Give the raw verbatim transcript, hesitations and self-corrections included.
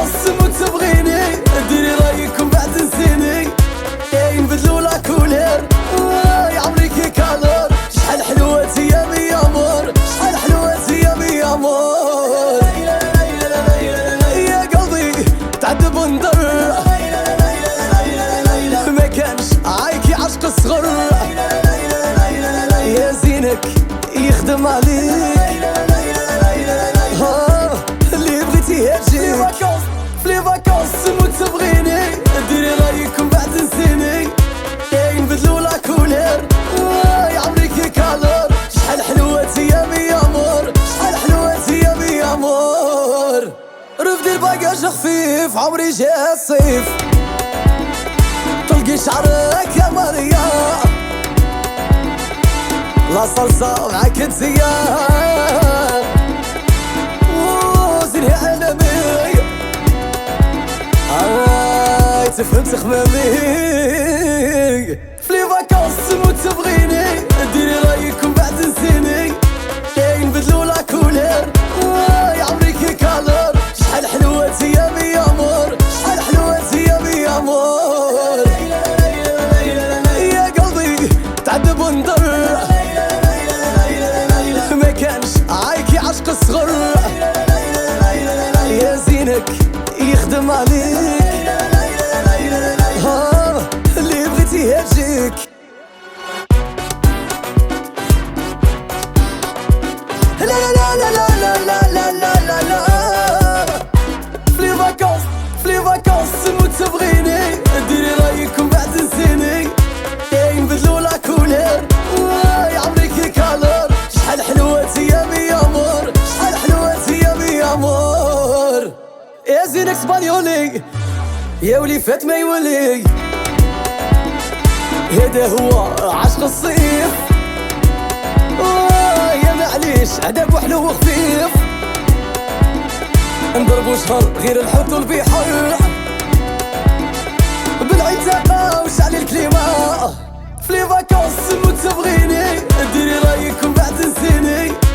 فاكونس موت تبغيني ديري رايكم بعد نسيني نبدلو لا كولير يا عمري كي كالور شحال حلوة ايامي يا مور شحال حلوة ايامي يا مور يا قلبي تعذب وندر ما كانش عايكي عشق الصغر يا زينك يخدم عليك ها اللي بغيتيه تجيك فلي فاكونس موت تبغيني ديري رايكم بعد نسيني نبدلو لا كولير يا عمري كي كالور شحال حلوة ايامي يا مور شحال حلوة ايامي يا مور رفدي الباقاج خفيف عمري جا الصيف طلقي شعرك يا ماريا لا صلصة معاك انتيا وزيني عالمي هاي تفهمت خمامي فلي فاكونس موت تبغيني ديري رايكم بعد نسيني نبدلو لا كولير يا عمري كي كالور شحال حلوة ايامي يا مور شحال حلوة ايامي يا مور يا قلبي تعذب وندر ما كانش عايكي عشق الصغر يا زينك يخدم عليك ها اللي بغيتيه تجيك لا لا لا لا لا لا لا لا لا لا فلي فاكونس فلي فاكونس موت تبغيني ديري رايكم بعد نسيني نبدلو لا كولير يا عمري كي كالور شحال حلوة ايامي يا مور شحال حلوة ايامي يا مور يا زينك اسبانيولي يا ولي فات ما يولي هذا هو عشق الصيف يا معليش عذاب وحلو وخفيف نضربو شهر غير الحوت والبحر بالعتاقة وشعلي الكليمة فلي فاكونس موت تبغيني ديري رايكم بعد نسيني